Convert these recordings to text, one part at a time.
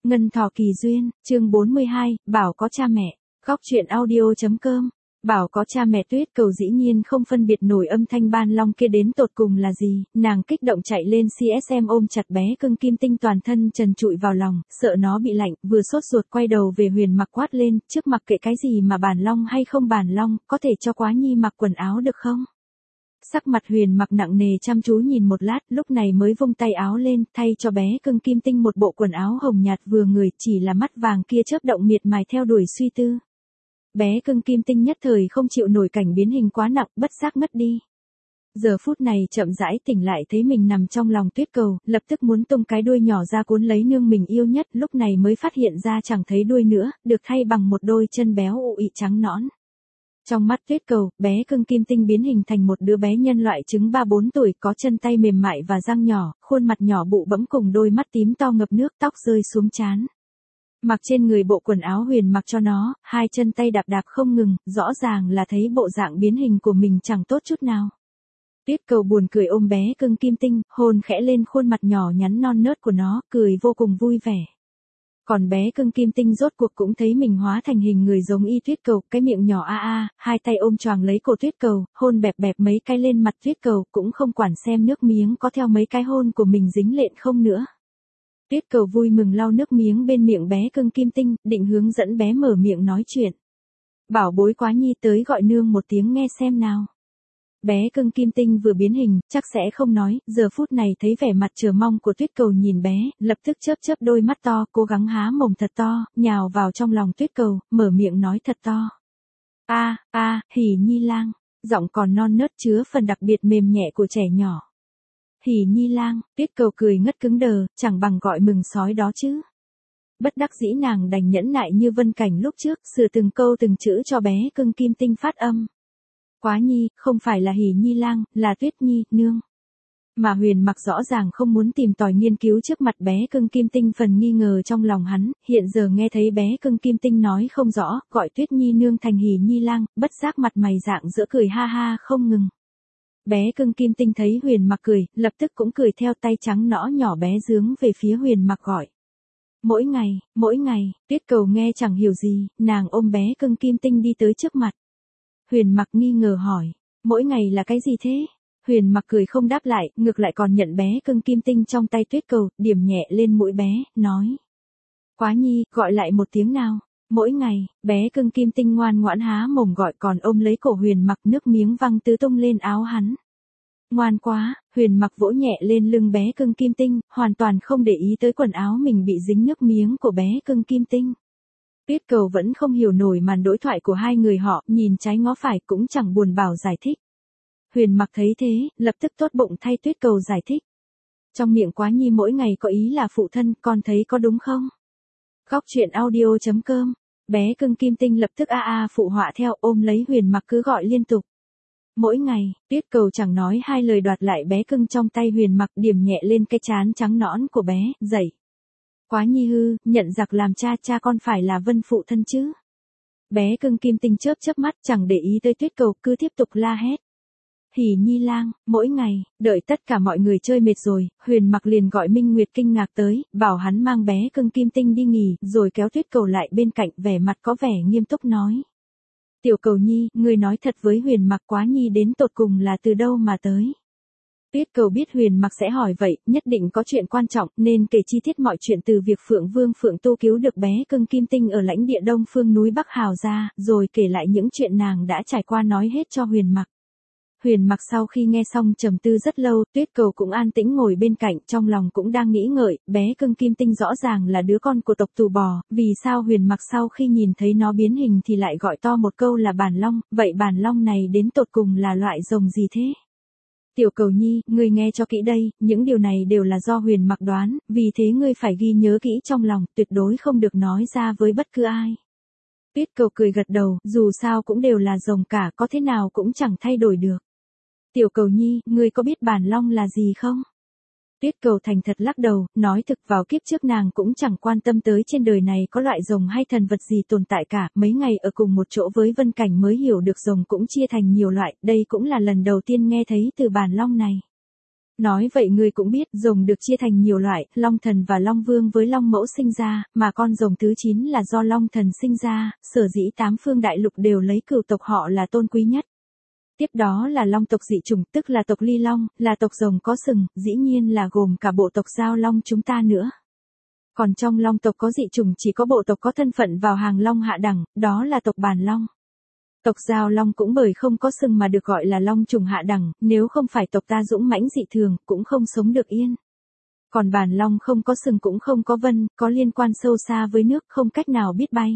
Ngân thọ kỳ duyên, chương 42, Bảo có cha mẹ. Góc truyện audio.com. Bảo có cha mẹ. Tuyết Cầu dĩ nhiên không phân biệt nổi âm thanh ban long kia đến tột cùng là gì, nàng kích động chạy lên CSM ôm chặt bé cưng Kim Tinh, toàn thân trần trụi vào lòng, sợ nó bị lạnh, vừa sốt ruột quay đầu về Huyền Mặc quát lên, trước mặc kệ cái gì mà bản long hay không bản long, có thể cho Quá Nhi mặc quần áo được không? Sắc mặt Huyền Mặc nặng nề chăm chú nhìn một lát, lúc này mới vung tay áo lên, thay cho bé cưng Kim Tinh một bộ quần áo hồng nhạt vừa người, chỉ là mắt vàng kia chớp động miệt mài theo đuổi suy tư. Bé cưng Kim Tinh nhất thời không chịu nổi cảnh biến hình quá nặng, bất giác ngất đi. Giờ phút này chậm rãi tỉnh lại thấy mình nằm trong lòng Tuyết Cầu, lập tức muốn tung cái đuôi nhỏ ra cuốn lấy nương mình yêu nhất, lúc này mới phát hiện ra chẳng thấy đuôi nữa, được thay bằng một đôi chân béo ụ ị trắng nõn. Trong mắt Tuyết Cầu, bé cưng Kim Tinh biến hình thành một đứa bé nhân loại trứng 3-4 tuổi, có chân tay mềm mại và răng nhỏ, khuôn mặt nhỏ bụ bẫm cùng đôi mắt tím to ngập nước, tóc rơi xuống trán. Mặc trên người bộ quần áo Huyền mặc cho nó, hai chân tay đạp đạp không ngừng, rõ ràng là thấy bộ dạng biến hình của mình chẳng tốt chút nào. Tuyết Cầu buồn cười ôm bé cưng Kim Tinh, hôn khẽ lên khuôn mặt nhỏ nhắn non nớt của nó, cười vô cùng vui vẻ. Còn bé cưng Kim Tinh rốt cuộc cũng thấy mình hóa thành hình người giống y Tuyết Cầu, cái miệng nhỏ hai tay ôm choàng lấy cổ Tuyết Cầu, hôn bẹp bẹp mấy cái lên mặt Tuyết Cầu, cũng không quản xem nước miếng có theo mấy cái hôn của mình dính lện không nữa. Tuyết Cầu vui mừng lau nước miếng bên miệng bé cưng Kim Tinh, định hướng dẫn bé mở miệng nói chuyện. Bảo bối Quá Nhi tới gọi nương một tiếng nghe xem nào. Bé cưng Kim Tinh vừa biến hình, chắc sẽ không nói, giờ phút này thấy vẻ mặt chờ mong của Tuyết Cầu nhìn bé, lập tức chớp chớp đôi mắt to, cố gắng há mồm thật to, nhào vào trong lòng Tuyết Cầu, mở miệng nói thật to. Hỉ Nhi lang, giọng còn non nớt chứa phần đặc biệt mềm nhẹ của trẻ nhỏ. Hỉ Nhi lang, Tuyết Cầu cười ngất cứng đờ, chẳng bằng gọi mừng sói đó chứ. Bất đắc dĩ nàng đành nhẫn nại như Vân Cảnh lúc trước, sửa từng câu từng chữ cho bé cưng Kim Tinh phát âm. Quá Nhi, không phải là Hỉ Nhi lang, là Tuyết Nhi, nương. Mà Huyền Mặc rõ ràng không muốn tìm tòi nghiên cứu trước mặt bé cưng Kim Tinh phần nghi ngờ trong lòng hắn, hiện giờ nghe thấy bé cưng Kim Tinh nói không rõ, gọi Tuyết Nhi nương thành Hỉ Nhi lang, bất giác mặt mày dạng giữa cười ha ha không ngừng. Bé cưng Kim Tinh thấy Huyền Mặc cười, lập tức cũng cười theo, tay trắng nõn nhỏ bé dướng về phía Huyền Mặc gọi. Mỗi ngày, Tuyết Cầu nghe chẳng hiểu gì, nàng ôm bé cưng Kim Tinh đi tới trước mặt. Huyền Mặc nghi ngờ hỏi, mỗi ngày là cái gì thế? Huyền Mặc cười không đáp lại, ngược lại còn nhận bé cưng Kim Tinh trong tay Tuyết Cầu, điểm nhẹ lên mũi bé, nói. Quá Nhi, gọi lại một tiếng nào. Mỗi ngày, bé cưng Kim Tinh ngoan ngoãn há mồm gọi, còn ôm lấy cổ Huyền Mặc, nước miếng văng tứ tung lên áo hắn. Ngoan quá, Huyền Mặc vỗ nhẹ lên lưng bé cưng Kim Tinh, hoàn toàn không để ý tới quần áo mình bị dính nước miếng của bé cưng Kim Tinh. Tuyết Cầu vẫn không hiểu nổi màn đối thoại của hai người họ, nhìn trái ngó phải cũng chẳng buồn bảo giải thích. Huyền Mặc thấy thế, lập tức tốt bụng thay Tuyết Cầu giải thích. Trong miệng Quá Nhi mỗi ngày có ý là phụ thân, con thấy có đúng không? Góc truyện audio.com. Bé cưng Kim Tinh lập tức phụ họa theo, ôm lấy Huyền Mặc cứ gọi liên tục. Mỗi ngày, Tuyết Cầu chẳng nói hai lời đoạt lại bé cưng trong tay Huyền Mặc, điểm nhẹ lên cái trán trắng nõn của bé, dậy. Quá Nhi hư, nhận giặc làm cha con phải là Vân phụ thân chứ. Bé cưng Kim Tinh chớp chớp mắt, chẳng để ý tới Tuyết Cầu, cứ tiếp tục la hét. Hỉ Nhi lang, mỗi ngày, đợi tất cả mọi người chơi mệt rồi, Huyền Mặc liền gọi Minh Nguyệt kinh ngạc tới, bảo hắn mang bé cưng Kim Tinh đi nghỉ, rồi kéo Tuyết Cầu lại bên cạnh, vẻ mặt có vẻ nghiêm túc nói. Tiểu Cầu Nhi, ngươi nói thật với Huyền Mặc, Quá Nhi đến tột cùng là từ đâu mà tới? Tuyết Cầu biết Huyền Mặc sẽ hỏi vậy, nhất định có chuyện quan trọng, nên kể chi tiết mọi chuyện từ việc Phượng Vương Phượng Tu cứu được bé cưng Kim Tinh ở lãnh địa Đông Phương núi Bắc Hào ra, rồi kể lại những chuyện nàng đã trải qua nói hết cho Huyền Mặc. Huyền Mặc sau khi nghe xong trầm tư rất lâu, Tuyết Cầu cũng an tĩnh ngồi bên cạnh, trong lòng cũng đang nghĩ ngợi, bé cưng Kim Tinh rõ ràng là đứa con của tộc Tù Bò, vì sao Huyền Mặc sau khi nhìn thấy nó biến hình thì lại gọi to một câu là bản long, vậy bản long này đến tột cùng là loại rồng gì thế? Tiểu Cầu Nhi, ngươi nghe cho kỹ đây, những điều này đều là do Huyền Mặc đoán, vì thế ngươi phải ghi nhớ kỹ trong lòng, tuyệt đối không được nói ra với bất cứ ai. Tuyết Cầu cười gật đầu, dù sao cũng đều là rồng cả, có thế nào cũng chẳng thay đổi được. Tiểu Cầu Nhi, ngươi có biết bản long là gì không? Tuyết Cầu thành thật lắc đầu, nói thực vào kiếp trước nàng cũng chẳng quan tâm tới trên đời này có loại rồng hay thần vật gì tồn tại cả, mấy ngày ở cùng một chỗ với Vân Cảnh mới hiểu được rồng cũng chia thành nhiều loại, đây cũng là lần đầu tiên nghe thấy từ bản long này. Nói vậy ngươi cũng biết, rồng được chia thành nhiều loại, Long Thần và Long Vương với Long Mẫu sinh ra, mà con rồng thứ 9 là do Long Thần sinh ra, sở dĩ tám phương đại lục đều lấy cửu tộc họ là tôn quý nhất. Tiếp đó là Long tộc dị chủng, tức là tộc Ly Long, là tộc rồng có sừng, dĩ nhiên là gồm cả bộ tộc Giao Long chúng ta nữa. Còn trong Long tộc có dị chủng chỉ có bộ tộc có thân phận vào hàng Long hạ đẳng, đó là tộc Bàn Long. Tộc Giao Long cũng bởi không có sừng mà được gọi là Long trùng hạ đẳng, nếu không phải tộc ta dũng mãnh dị thường, cũng không sống được yên. Còn Bàn Long không có sừng cũng không có vân, có liên quan sâu xa với nước, không cách nào biết bay.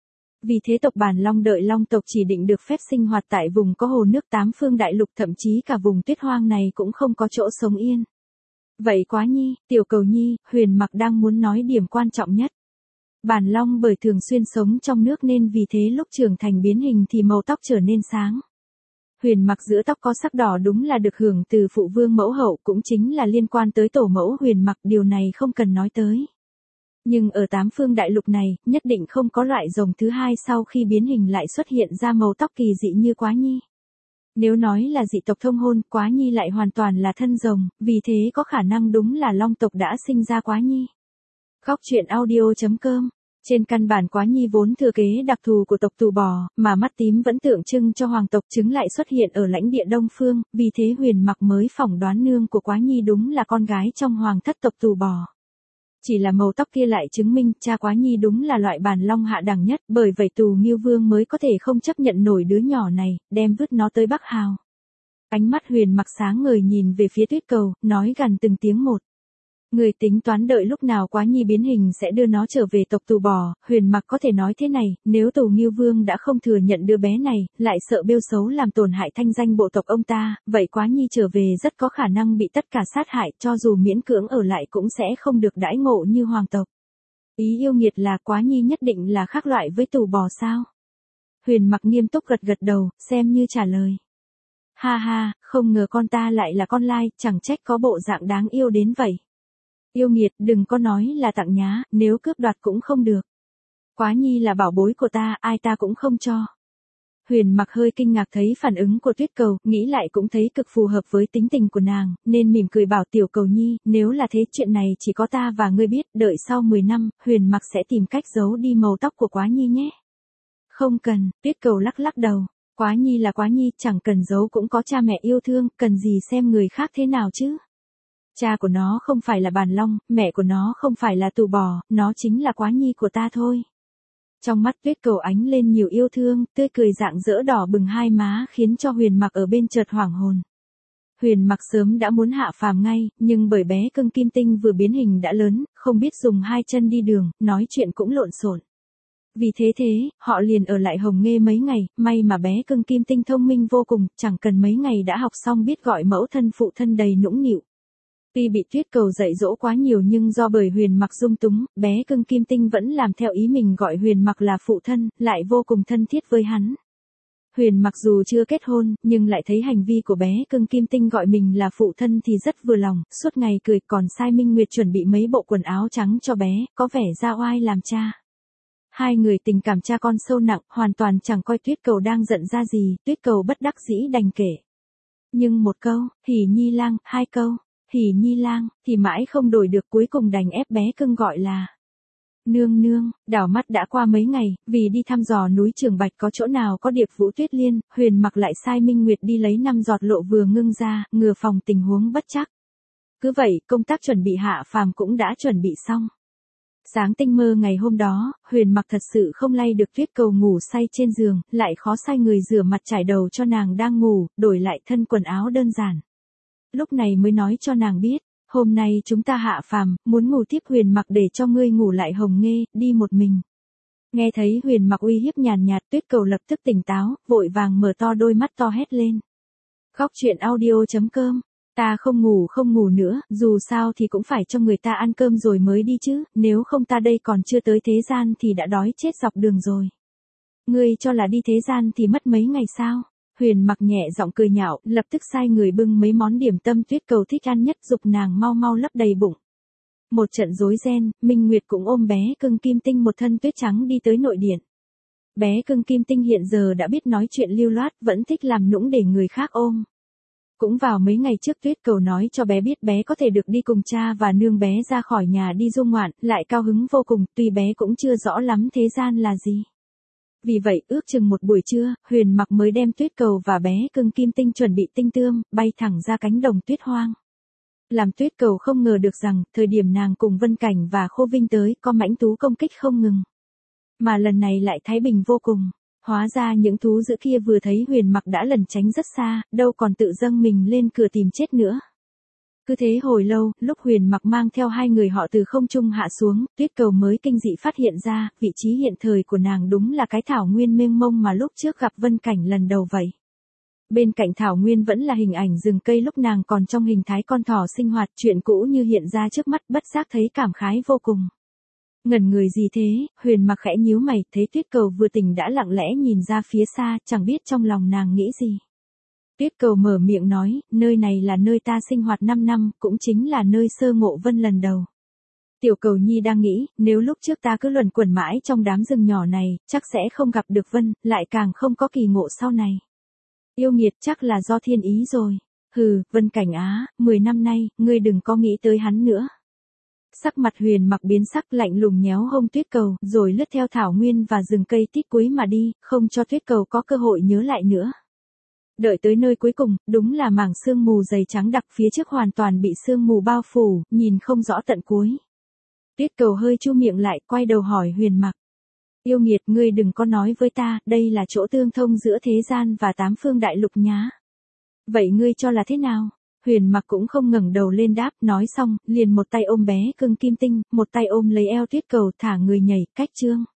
Vì thế tộc Bàn Long đợi Long tộc chỉ định được phép sinh hoạt tại vùng có hồ nước tám phương đại lục, thậm chí cả vùng tuyết hoang này cũng không có chỗ sống yên. Vậy Quá Nhi, Tiểu Cầu Nhi, Huyền Mặc đang muốn nói điểm quan trọng nhất. Bàn Long bởi thường xuyên sống trong nước nên vì thế lúc trưởng thành biến hình thì màu tóc trở nên sáng. Huyền Mặc giữa tóc có sắc đỏ đúng là được hưởng từ phụ vương mẫu hậu, cũng chính là liên quan tới tổ mẫu Huyền Mặc, điều này không cần nói tới. Nhưng ở tám phương đại lục này, nhất định không có loại rồng thứ hai sau khi biến hình lại xuất hiện ra màu tóc kỳ dị như Quá Nhi. Nếu nói là dị tộc thông hôn, Quá Nhi lại hoàn toàn là thân rồng, vì thế có khả năng đúng là Long tộc đã sinh ra Quá Nhi. Góc truyện audio.com. Trên căn bản Quá Nhi vốn thừa kế đặc thù của tộc Tù Bò, mà mắt tím vẫn tượng trưng cho hoàng tộc, trứng lại xuất hiện ở lãnh địa Đông Phương, vì thế Huyền Mặc mới phỏng đoán nương của Quá Nhi đúng là con gái trong hoàng thất tộc Tù Bò. Chỉ là màu tóc kia lại chứng minh cha Quá Nhi đúng là loại Bàn Long hạ đẳng nhất, bởi vậy Tù Nghiêu Vương mới có thể không chấp nhận nổi đứa nhỏ này, đem vứt nó tới Bắc Hào. Ánh mắt Huyền Mặc sáng ngời nhìn về phía Tuyết Cầu, nói gằn từng tiếng một. Người tính toán đợi lúc nào Quá Nhi biến hình sẽ đưa nó trở về tộc Tù Bò. Huyền Mặc có thể nói thế này, nếu Tù Nghiêu Vương đã không thừa nhận đứa bé này, lại sợ bêu xấu làm tổn hại thanh danh bộ tộc ông ta, vậy Quá Nhi trở về rất có khả năng bị tất cả sát hại, cho dù miễn cưỡng ở lại cũng sẽ không được đãi ngộ như hoàng tộc. Ý yêu nghiệt là Quá Nhi nhất định là khác loại với Tù Bò sao? Huyền Mặc nghiêm túc gật gật đầu, xem như trả lời. Ha ha, không ngờ con ta lại là con lai, chẳng trách có bộ dạng đáng yêu đến vậy. Yêu nghiệt, đừng có nói là tặng nhá, nếu cướp đoạt cũng không được. Quá Nhi là bảo bối của ta, ai ta cũng không cho. Huyền Mặc hơi kinh ngạc thấy phản ứng của Tuyết Cầu, nghĩ lại cũng thấy cực phù hợp với tính tình của nàng, nên mỉm cười bảo Tiểu Cầu Nhi, nếu là thế chuyện này chỉ có ta và ngươi biết, đợi sau 10 năm, Huyền Mặc sẽ tìm cách giấu đi màu tóc của Quá Nhi nhé. Không cần, Tuyết Cầu lắc lắc đầu. Quá Nhi là Quá Nhi, chẳng cần giấu cũng có cha mẹ yêu thương, cần gì xem người khác thế nào chứ. Cha của nó không phải là Bàn Long, mẹ của nó không phải là Tù Bò, nó chính là Quá Nhi của ta thôi. Trong mắt Tuyết Cầu ánh lên nhiều yêu thương, tươi cười rạng rỡ đỏ bừng hai má khiến cho Huyền Mặc ở bên chợt hoảng hồn. Huyền Mặc sớm đã muốn hạ phàm ngay, nhưng bởi bé cưng Kim Tinh vừa biến hình đã lớn, không biết dùng hai chân đi đường, nói chuyện cũng lộn xộn. Vì thế họ liền ở lại Hồng Nghê mấy ngày, may mà bé cưng Kim Tinh thông minh vô cùng, chẳng cần mấy ngày đã học xong biết gọi mẫu thân phụ thân đầy nũng nịu. Tuy bị Tuyết Cầu dạy dỗ quá nhiều nhưng do bởi Huyền Mặc dung túng, bé cưng Kim Tinh vẫn làm theo ý mình gọi Huyền Mặc là phụ thân, lại vô cùng thân thiết với hắn. Huyền Mặc dù chưa kết hôn, nhưng lại thấy hành vi của bé cưng Kim Tinh gọi mình là phụ thân thì rất vừa lòng, suốt ngày cười, còn sai Minh Nguyệt chuẩn bị mấy bộ quần áo trắng cho bé, có vẻ ra oai làm cha. Hai người tình cảm cha con sâu nặng, hoàn toàn chẳng coi Tuyết Cầu đang giận ra gì, Tuyết Cầu bất đắc dĩ đành kể. Nhưng một câu, Hỉ Nhi Lang, hai câu, Hỉ Nhi Lang, thì mãi không đổi được, cuối cùng đành ép bé cưng gọi là Nương Nương. Đảo mắt đã qua mấy ngày, vì đi thăm dò núi Trường Bạch có chỗ nào có điệp vũ tuyết liên, Huyền Mặc lại sai Minh Nguyệt đi lấy 5 giọt lộ vừa ngưng ra, ngừa phòng tình huống bất trắc. Cứ vậy, công tác chuẩn bị hạ phàm cũng đã chuẩn bị xong. Sáng tinh mơ ngày hôm đó, Huyền Mặc thật sự không lay được Tuyết Cầu ngủ say trên giường, lại khó sai người rửa mặt trải đầu cho nàng đang ngủ, đổi lại thân quần áo đơn giản. Lúc này mới nói cho nàng biết, hôm nay chúng ta hạ phàm, muốn ngủ tiếp Huyền Mặc để cho ngươi ngủ lại Hồng Nghê, đi một mình. Nghe thấy Huyền Mặc uy hiếp nhàn nhạt, Tuyết Cầu lập tức tỉnh táo, vội vàng mở to đôi mắt to hét lên. Góc truyện audio.com. Ta không ngủ nữa, dù sao thì cũng phải cho người ta ăn cơm rồi mới đi chứ, nếu không ta đây còn chưa tới thế gian thì đã đói chết dọc đường rồi. Ngươi cho là đi thế gian thì mất mấy ngày sao? Huyền Mặc nhẹ giọng cười nhạo, lập tức sai người bưng mấy món điểm tâm Tuyết Cầu thích ăn nhất, giục nàng mau mau lấp đầy bụng. Một trận rối ren, Minh Nguyệt cũng ôm bé cưng Kim Tinh một thân tuyết trắng đi tới nội điện. Bé cưng Kim Tinh hiện giờ đã biết nói chuyện lưu loát, vẫn thích làm nũng để người khác ôm. Cũng vào mấy ngày trước Tuyết Cầu nói cho bé biết bé có thể được đi cùng cha và nương bé ra khỏi nhà đi du ngoạn, lại cao hứng vô cùng, tuy bé cũng chưa rõ lắm thế gian là gì. Vì vậy, ước chừng một buổi trưa, Huyền Mặc mới đem Tuyết Cầu và bé cưng Kim Tinh chuẩn bị tinh tươm, bay thẳng ra cánh đồng tuyết hoang. Làm Tuyết Cầu không ngờ được rằng, thời điểm nàng cùng Vân Cảnh và Khô Vinh tới, có mãnh thú công kích không ngừng. Mà lần này lại thái bình vô cùng. Hóa ra những thú dữ kia vừa thấy Huyền Mặc đã lẩn tránh rất xa, đâu còn tự dâng mình lên cửa tìm chết nữa. Cứ thế hồi lâu, lúc Huyền Mặc mang theo hai người họ từ không trung hạ xuống, Tuyết Cầu mới kinh dị phát hiện ra, vị trí hiện thời của nàng đúng là cái thảo nguyên mênh mông mà lúc trước gặp Vân Cảnh lần đầu vậy. Bên cạnh thảo nguyên vẫn là hình ảnh rừng cây lúc nàng còn trong hình thái con thỏ sinh hoạt, chuyện cũ như hiện ra trước mắt, bất giác thấy cảm khái vô cùng. Ngẩn người gì thế, Huyền Mặc khẽ nhíu mày, thấy Tuyết Cầu vừa tỉnh đã lặng lẽ nhìn ra phía xa, chẳng biết trong lòng nàng nghĩ gì. Tuyết Cầu mở miệng nói, nơi này là nơi ta sinh hoạt 5 năm, cũng chính là nơi sơ ngộ Vân lần đầu. Tiểu Cầu Nhi đang nghĩ, nếu lúc trước ta cứ luẩn quẩn mãi trong đám rừng nhỏ này, chắc sẽ không gặp được Vân, lại càng không có kỳ ngộ sau này. Yêu nghiệt chắc là do thiên ý rồi. Hừ, Vân Cảnh á, 10 năm nay, ngươi đừng có nghĩ tới hắn nữa. Sắc mặt Huyền Mặc biến sắc, lạnh lùng nhéo hông Tuyết Cầu, rồi lướt theo thảo nguyên và rừng cây tít cuối mà đi, không cho Tuyết Cầu có cơ hội nhớ lại nữa. Đợi tới nơi cuối cùng, đúng là mảng sương mù dày trắng đặc phía trước hoàn toàn bị sương mù bao phủ, nhìn không rõ tận cuối. Tuyết Cầu hơi chu miệng lại, quay đầu hỏi Huyền Mặc. Yêu nghiệt, ngươi đừng có nói với ta, đây là chỗ tương thông giữa thế gian và tám phương đại lục nhá. Vậy ngươi cho là thế nào? Huyền Mặc cũng không ngẩng đầu lên đáp, nói xong, liền một tay ôm bé cưng Kim Tinh, một tay ôm lấy eo Tuyết Cầu thả người nhảy, cách chương.